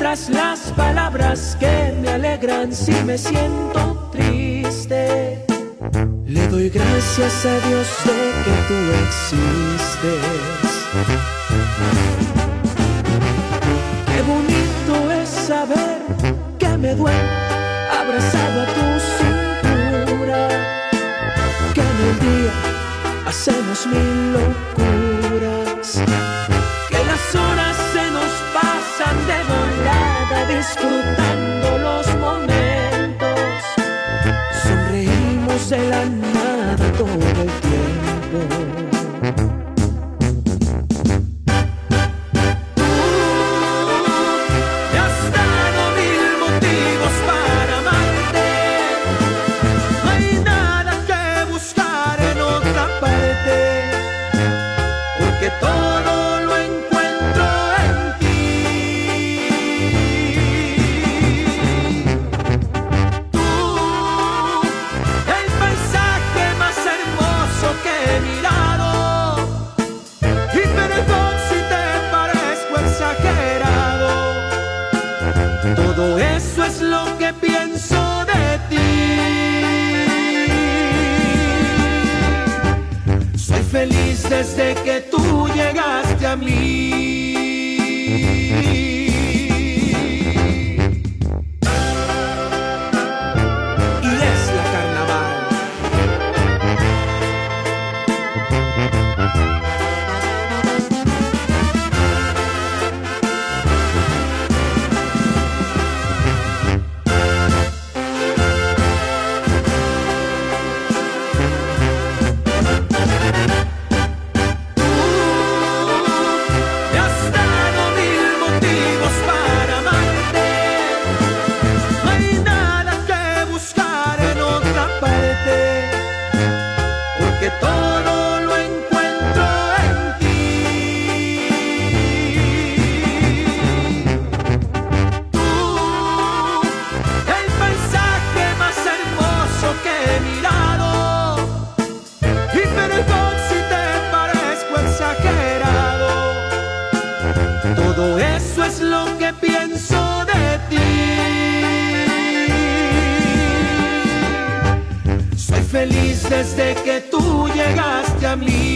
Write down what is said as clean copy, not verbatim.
encuentras las palabras que me alegran si me siento triste. Le doy gracias a Dios de que tú existes. Qué bonito es saber que me duele abrazado a tu cintura, que en el día hacemos mil locuras, que las horas se nos pasan de volada disfrutando los momentos. Sonreímos de la nada todo el tiempo. Todo lo encuentro en ti. Tú, el paisaje más hermoso que he mirado. Y perdón si te parezco exagerado. Todo eso es lo que pienso de ti. Soy feliz desde que tú llegaste a mí. Y es la carnaval. Todo lo encuentro en ti. Tú, el paisaje más hermoso que he mirado. Y perdón si te parezco exagerado. Todo eso es lo que pienso de ti. Soy feliz desde que tú llegaste a mí.